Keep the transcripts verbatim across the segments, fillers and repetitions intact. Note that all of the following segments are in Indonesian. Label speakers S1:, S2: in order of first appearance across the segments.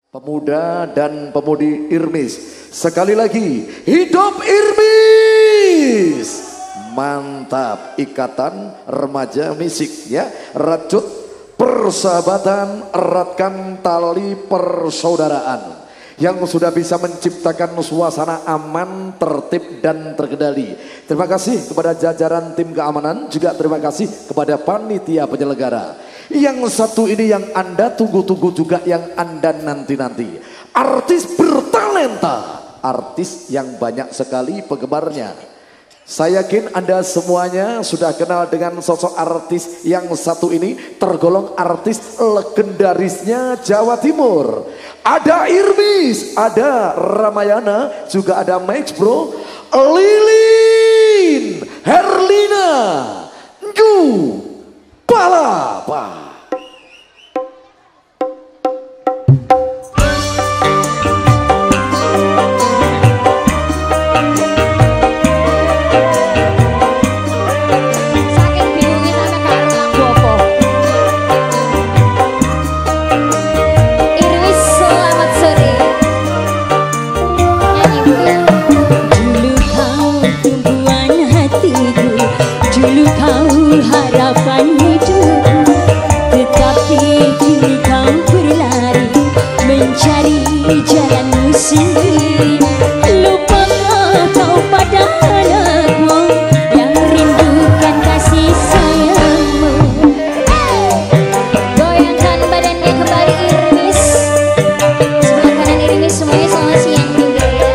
S1: Pemuda dan pemudi Irmis, sekali lagi hidup Irmis. Mantap, Ikatan Remaja Misik ya, rajut persahabatan, eratkan tali persaudaraan yang sudah bisa menciptakan suasana aman, tertib dan terkendali. Terima kasih kepada jajaran tim keamanan, juga terima kasih kepada panitia penyelenggara. Yang satu ini yang Anda tunggu-tunggu juga, yang Anda nanti-nanti. Artis bertalenta, artis yang banyak sekali penggemarnya. Saya yakin Anda semuanya sudah kenal dengan sosok artis yang satu ini, tergolong artis legendarisnya Jawa Timur. Ada Irmis, ada Ramayana, juga ada Max Bro, Lilin, Herlina, Nju, Palapa.
S2: Harapan hidup, tetapi kini kau berlari mencari jalanmu sendiri. Lupakah kau pada anakmu yang rindukan kasih sayangmu? Goyangkan badannya kembali Irmis, sebelah kanan Irmis semuanya selamat siang juga ya.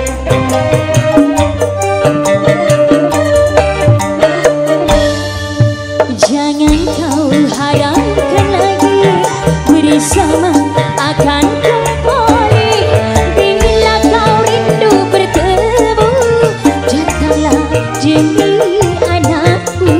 S2: Jangan kau harapkan lagi bersama akan kembali. Bila kau rindu bertemu, datanglah demi anakku.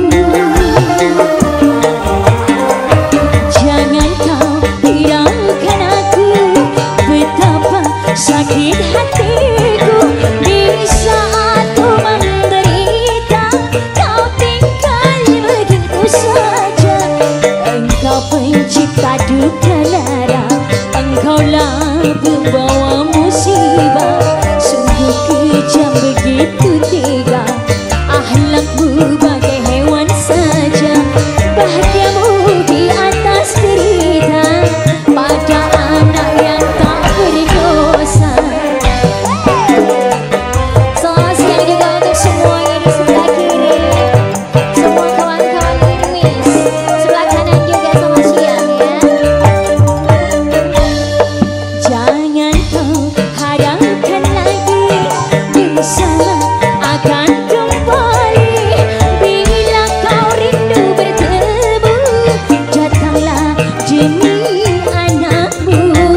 S2: Jangan kau hiraukan aku, betapa sakit hatiku di saat ku menderita. Kau tinggal begitu saja. Engkau pencipta duka lara, engkaulah pembawa musibah. Sungguh kejam begitu tega, akhlakmu bagai hewan saja. Bahagiamu di atas derita pada anak yang tak berdosa. Selamat siang juga untuk semuanya di sebelah kiri, semua kawan-kawan Irmis. Sebelah kanan juga selamat siang ya. Jangan kau harapkan lagi bersama akan kembali. Bila kau rindu bertemu, datanglah demi anakmu.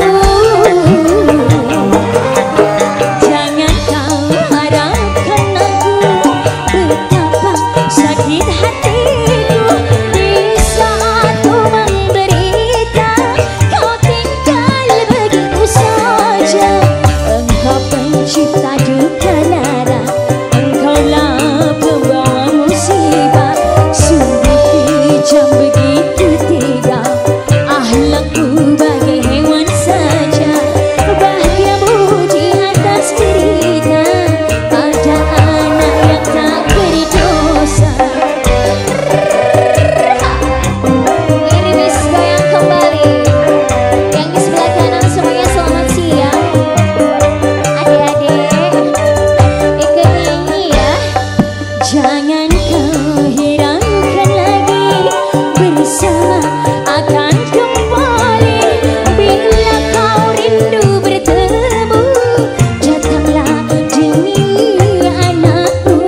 S2: Jangan kau harapkan aku, betapa sakit hatiku di saat ku menderita. Kau tinggal begitu saja. Engkau pencipta duka lara, engkaulah pembawa musibah. Sungguh kejam begitu tega, akhlakmu bagai hewan saja. Bahagiamu di atas derita pada anak yang tak berdosa. Irmis goyang kembali. Yang di sebelah kanan semuanya selamat siang. Adik-adik ikut nyanyi ya. Jangan kau hiraukan lagi bersama akan kembali. Bila kau rindu bertemu, datanglah demi anakku.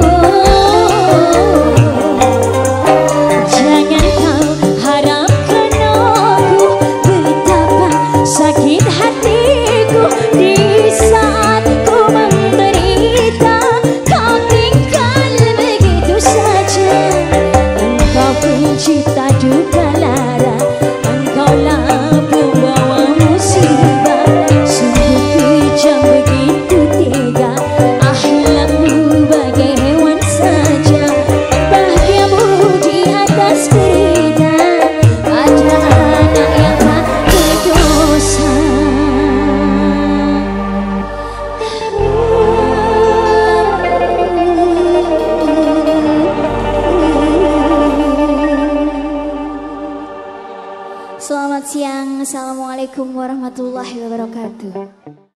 S2: Jangan kau harapkan aku, betapa sakit hatiku di saat ku menderita. Kau tinggal begitu saja. Engkau pencipta duka lara, engkaulah pembawa musibah. Sungguh kejam begitu tega, akhlakmu bagai hewan saja. Bahagiamu di atas derita pada anak yang tak berdosa. selamat siang. Assalamualaikum warahmatullahi wabarakatuh.